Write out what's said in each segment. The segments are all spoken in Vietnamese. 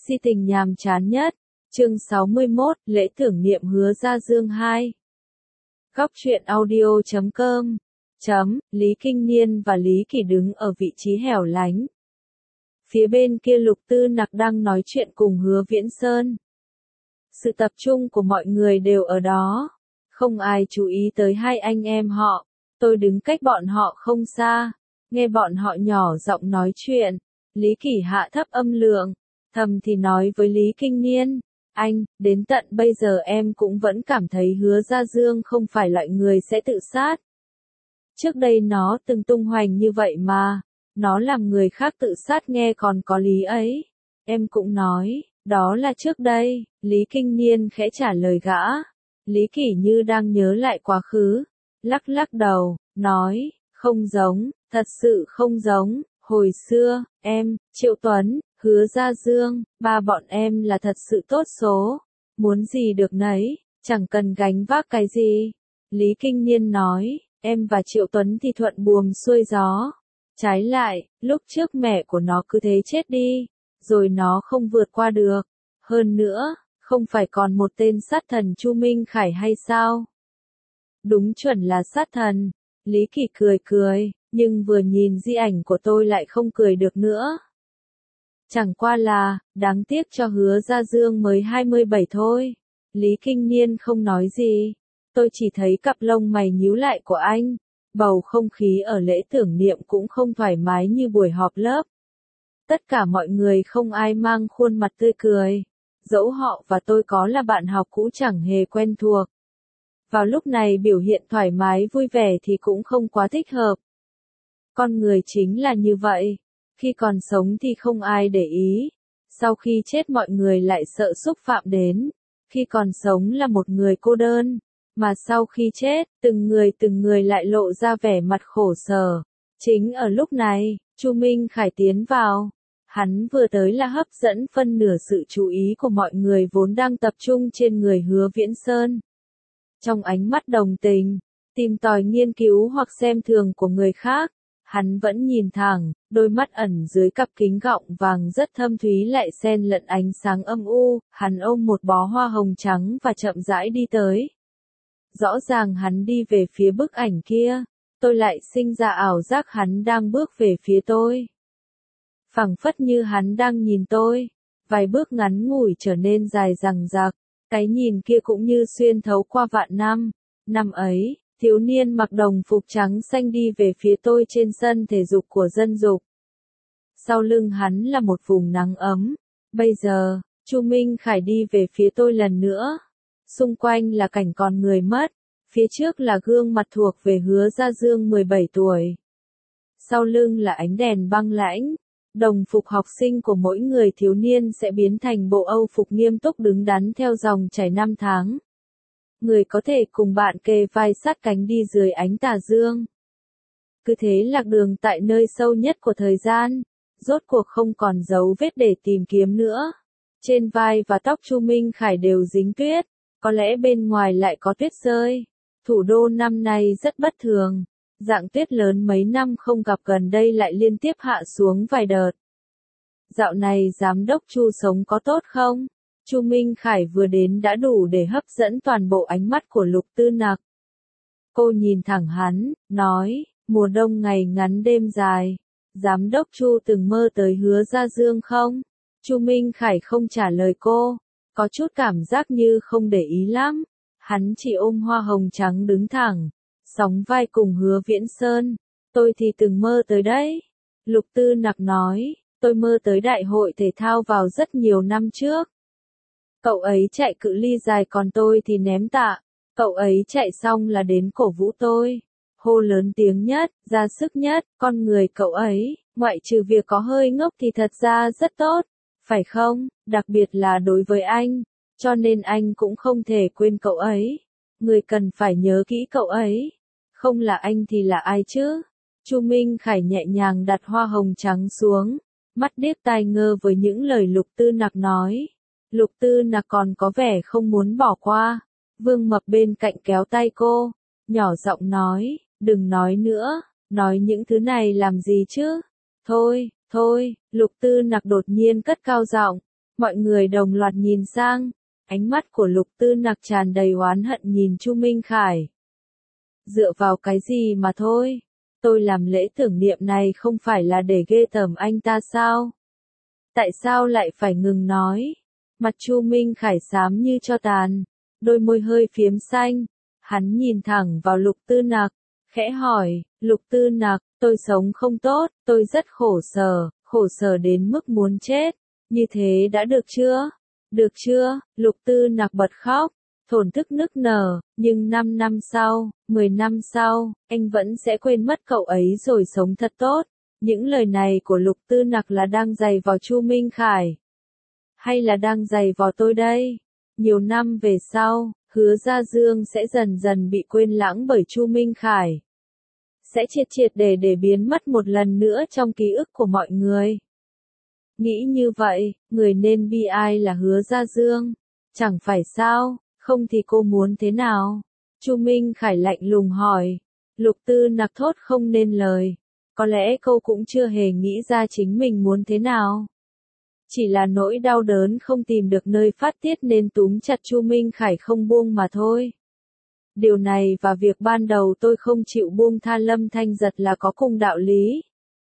Si tình nhàm chán nhất. Chương 61, lễ tưởng niệm Hứa Gia Dương 2. Góc truyện audio.com. Lý Kinh Niên và Lý Kỳ đứng ở vị trí hẻo lánh. Phía bên kia Lục Tư Nặc đang nói chuyện cùng Hứa Viễn Sơn. Sự tập trung của mọi người đều ở đó. Không ai chú ý tới hai anh em họ. Tôi đứng cách bọn họ không xa. Nghe bọn họ nhỏ giọng nói chuyện. Lý Kỳ hạ thấp âm lượng. Thầm thì nói với Lý Kinh Niên. Anh, đến tận bây giờ em cũng vẫn cảm thấy Hứa Gia Dương không phải loại người sẽ tự sát. Trước đây nó từng tung hoành như vậy mà. Nó làm người khác tự sát nghe còn có lý ấy. Em cũng nói, đó là trước đây. Lý Kinh Niên khẽ trả lời gã. Lý Kỳ như đang nhớ lại quá khứ. Lắc lắc đầu, nói, không giống, thật sự không giống. Hồi xưa, em, Triệu Tuấn, Hứa Gia Dương, ba bọn em là thật sự tốt số. Muốn gì được nấy, chẳng cần gánh vác cái gì. Lý Kinh Niên nói, em và Triệu Tuấn thì thuận buồm xuôi gió. Trái lại, lúc trước mẹ của nó cứ thế chết đi, rồi nó không vượt qua được. Hơn nữa, không phải còn một tên sát thần Chu Minh Khải hay sao? Đúng chuẩn là sát thần. Lý Kỳ cười cười, nhưng vừa nhìn di ảnh của tôi lại không cười được nữa. Chẳng qua là, đáng tiếc cho Hứa Gia Dương mới 27 thôi. Lý Kinh Niên không nói gì. Tôi chỉ thấy cặp lông mày nhíu lại của anh. Bầu không khí ở lễ tưởng niệm cũng không thoải mái như buổi họp lớp. Tất cả mọi người không ai mang khuôn mặt tươi cười. Dẫu họ và tôi có là bạn học cũ chẳng hề quen thuộc. Vào lúc này biểu hiện thoải mái vui vẻ thì cũng không quá thích hợp. Con người chính là như vậy. Khi còn sống thì không ai để ý. Sau khi chết mọi người lại sợ xúc phạm đến. Khi còn sống là một người cô đơn. Mà sau khi chết, từng người lại lộ ra vẻ mặt khổ sở. Chính ở lúc này, Chu Minh Khải tiến vào. Hắn vừa tới là hấp dẫn phân nửa sự chú ý của mọi người vốn đang tập trung trên người Hứa Viễn Sơn. Trong ánh mắt đồng tình, tìm tòi nghiên cứu hoặc xem thường của người khác, hắn vẫn nhìn thẳng, đôi mắt ẩn dưới cặp kính gọng vàng rất thâm thúy lại xen lẫn ánh sáng âm u, hắn ôm một bó hoa hồng trắng và chậm rãi đi tới. Rõ ràng hắn đi về phía bức ảnh kia, tôi lại sinh ra ảo giác hắn đang bước về phía tôi. Phảng phất như hắn đang nhìn tôi, vài bước ngắn ngủi trở nên dài dằng dặc, cái nhìn kia cũng như xuyên thấu qua vạn năm. Năm ấy, thiếu niên mặc đồng phục trắng xanh đi về phía tôi trên sân thể dục của dân dục. Sau lưng hắn là một vùng nắng ấm. Bây giờ, Chu Minh Khải đi về phía tôi lần nữa. Xung quanh là cảnh con người mất. Phía trước là gương mặt thuộc về Hứa Gia Dương 17 tuổi. Sau lưng là ánh đèn băng lãnh. Đồng phục học sinh của mỗi người thiếu niên sẽ biến thành bộ Âu phục nghiêm túc đứng đắn theo dòng chảy năm tháng. Người có thể cùng bạn kề vai sát cánh đi dưới ánh tà dương. Cứ thế lạc đường tại nơi sâu nhất của thời gian, rốt cuộc không còn dấu vết để tìm kiếm nữa. Trên vai và tóc Chu Minh Khải đều dính tuyết, có lẽ bên ngoài lại có tuyết rơi. Thủ đô năm nay rất bất thường, dạng tuyết lớn mấy năm không gặp gần đây lại liên tiếp hạ xuống vài đợt. Dạo này giám đốc Chu sống có tốt không? Chu Minh Khải vừa đến đã đủ để hấp dẫn toàn bộ ánh mắt của Lục Tư Nặc. Cô nhìn thẳng hắn, nói, mùa đông ngày ngắn đêm dài. Giám đốc Chu từng mơ tới Hứa Gia Dương không? Chu Minh Khải không trả lời cô, có chút cảm giác như không để ý lắm. Hắn chỉ ôm hoa hồng trắng đứng thẳng, sóng vai cùng Hứa Viễn Sơn. Tôi thì từng mơ tới đấy. Lục Tư Nặc nói, tôi mơ tới đại hội thể thao vào rất nhiều năm trước. Cậu ấy chạy cự ly dài còn tôi thì ném tạ. Cậu ấy chạy xong là đến cổ vũ tôi. Hô lớn tiếng nhất, ra sức nhất, con người cậu ấy, ngoại trừ việc có hơi ngốc thì thật ra rất tốt. Phải không? Đặc biệt là đối với anh. Cho nên anh cũng không thể quên cậu ấy. Người cần phải nhớ kỹ cậu ấy. Không là anh thì là ai chứ? Chu Minh Khải nhẹ nhàng đặt hoa hồng trắng xuống. Mắt điếc tai ngơ với những lời Lục Tư Nặc nói. Lục Tư Nặc còn có vẻ không muốn bỏ qua. Vương Mập bên cạnh kéo tay cô. Nhỏ giọng nói, đừng nói nữa. Nói những thứ này làm gì chứ? Thôi, Lục Tư Nặc đột nhiên cất cao giọng. Mọi người đồng loạt nhìn sang, ánh mắt của Lục Tư Nặc tràn đầy oán hận nhìn Chu Minh Khải. Dựa vào cái gì mà thôi? Tôi làm lễ tưởng niệm này không phải là để ghê tởm anh ta sao? Tại sao lại phải ngừng nói? Mặt Chu Minh Khải xám như tro tàn, đôi môi hơi phiếm xanh. Hắn nhìn thẳng vào Lục Tư Nặc, khẽ hỏi, Lục Tư Nặc, tôi sống không tốt, tôi rất khổ sở đến mức muốn chết. Như thế đã được chưa? Được chưa? Lục Tư Nặc bật khóc, thổn thức nức nở, nhưng 5 năm sau, 10 năm sau, anh vẫn sẽ quên mất cậu ấy rồi sống thật tốt. Những lời này của Lục Tư Nặc là đang giày vò Chu Minh Khải, hay là đang giày vò tôi đây? Nhiều năm về sau, Hứa Gia Dương sẽ dần dần bị quên lãng bởi Chu Minh Khải. Sẽ triệt để biến mất một lần nữa trong ký ức của mọi người. Nghĩ như vậy, người nên bi ai là Hứa Gia Dương. Chẳng phải sao, không thì cô muốn thế nào? Chu Minh Khải lạnh lùng hỏi. Lục Tư Nặc thốt không nên lời. Có lẽ cô cũng chưa hề nghĩ ra chính mình muốn thế nào. Chỉ là nỗi đau đớn không tìm được nơi phát tiết nên túm chặt Chu Minh Khải không buông mà thôi. Điều này và việc ban đầu tôi không chịu buông tha Lâm Thanh Giật là có cùng đạo lý.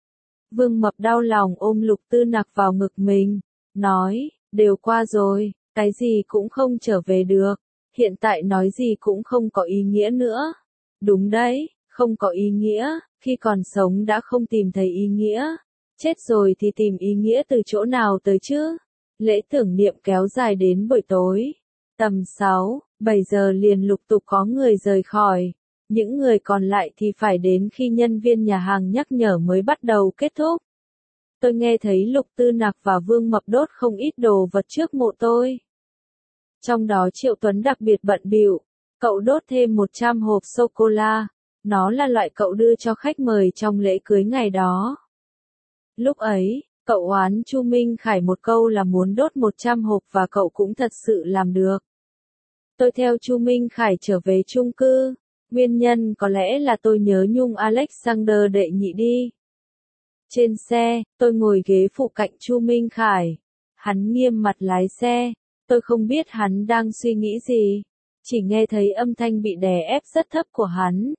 Vương Mập đau lòng ôm Lục Tư Nặc vào ngực mình, nói, đều qua rồi, cái gì cũng không trở về được, hiện tại nói gì cũng không có ý nghĩa nữa. Đúng đấy, không có ý nghĩa, khi còn sống đã không tìm thấy ý nghĩa, chết rồi thì tìm ý nghĩa từ chỗ nào tới chứ? Lễ tưởng niệm kéo dài đến buổi tối, tầm 6, 7 giờ liền lục tục có người rời khỏi. Những người còn lại thì phải đến khi nhân viên nhà hàng nhắc nhở mới bắt đầu kết thúc. Tôi nghe thấy Lục Tư Nặc và Vương Mập đốt không ít đồ vật trước mộ tôi. Trong đó Triệu Tuấn đặc biệt bận bịu, cậu đốt thêm 100 hộp sô-cô-la, nó là loại cậu đưa cho khách mời trong lễ cưới ngày đó. Lúc ấy, cậu oán Chu Minh Khải một câu là muốn đốt 100 hộp và cậu cũng thật sự làm được. Tôi theo Chu Minh Khải trở về chung cư. Nguyên nhân có lẽ là tôi nhớ nhung Alexander đệ nhị đi. Trên xe, tôi ngồi ghế phụ cạnh Chu Minh Khải. Hắn nghiêm mặt lái xe. Tôi không biết hắn đang suy nghĩ gì. Chỉ nghe thấy âm thanh bị đè ép rất thấp của hắn.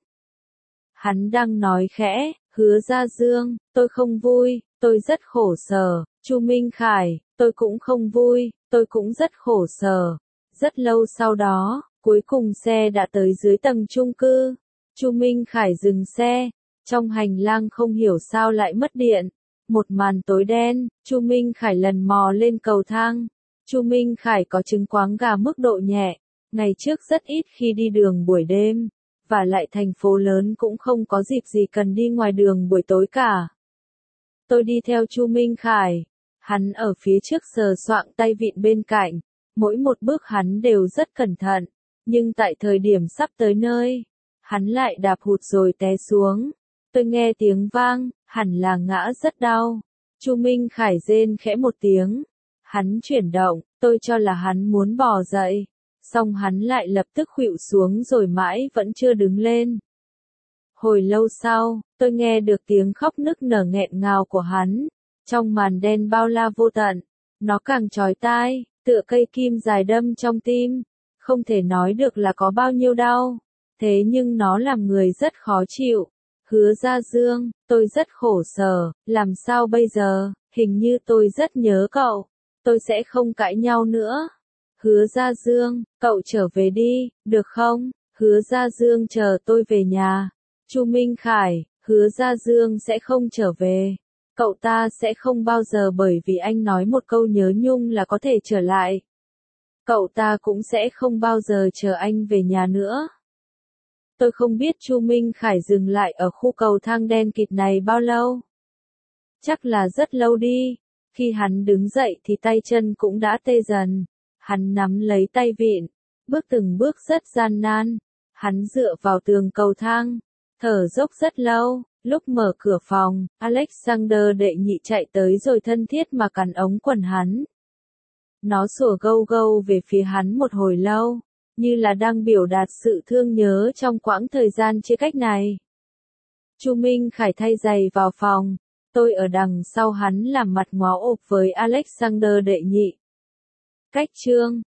Hắn đang nói khẽ, Hứa Gia Dương, tôi không vui, tôi rất khổ sở. Chu Minh Khải, tôi cũng không vui, tôi cũng rất khổ sở. Rất lâu sau đó, cuối cùng xe đã tới dưới tầng chung cư. Chu Minh Khải dừng xe. Trong hành lang không hiểu sao lại mất điện. Một màn tối đen, Chu Minh Khải lần mò lên cầu thang. Chu Minh Khải có chứng quáng gà mức độ nhẹ. Ngày trước rất ít khi đi đường buổi đêm. Và lại thành phố lớn cũng không có dịp gì cần đi ngoài đường buổi tối cả. Tôi đi theo Chu Minh Khải. Hắn ở phía trước sờ soạng tay vịn bên cạnh. Mỗi một bước hắn đều rất cẩn thận. Nhưng tại thời điểm sắp tới nơi, hắn lại đạp hụt rồi té xuống. Tôi nghe tiếng vang, hẳn là ngã rất đau. Chu Minh Khải rên khẽ một tiếng. Hắn chuyển động, tôi cho là hắn muốn bò dậy. Xong hắn lại lập tức khuỵu xuống rồi mãi vẫn chưa đứng lên. Hồi lâu sau, tôi nghe được tiếng khóc nức nở nghẹn ngào của hắn. Trong màn đen bao la vô tận, nó càng chói tai, tựa cây kim dài đâm trong tim. Không thể nói được là có bao nhiêu đau. Thế nhưng nó làm người rất khó chịu. Hứa Gia Dương, tôi rất khổ sở, làm sao bây giờ, hình như tôi rất nhớ cậu. Tôi sẽ không cãi nhau nữa. Hứa Gia Dương, cậu trở về đi, được không? Hứa Gia Dương chờ tôi về nhà. Chu Minh Khải, Hứa Gia Dương sẽ không trở về. Cậu ta sẽ không bao giờ bởi vì anh nói một câu nhớ nhung là có thể trở lại. Cậu ta cũng sẽ không bao giờ chờ anh về nhà nữa. Tôi không biết Chu Minh Khải dừng lại ở khu cầu thang đen kịt này bao lâu. Chắc là rất lâu đi. Khi hắn đứng dậy thì tay chân cũng đã tê dần. Hắn nắm lấy tay vịn, bước từng bước rất gian nan. Hắn dựa vào tường cầu thang, thở dốc rất lâu. Lúc mở cửa phòng, Alexander đệ nhị chạy tới rồi thân thiết mà cắn ống quần hắn. Nó sủa gâu gâu về phía hắn một hồi lâu, như là đang biểu đạt sự thương nhớ trong quãng thời gian chia cách này. Chu Minh Khải thay giày vào phòng, tôi ở đằng sau hắn làm mặt ngó ộp với Alexander đệ nhị. Cách chương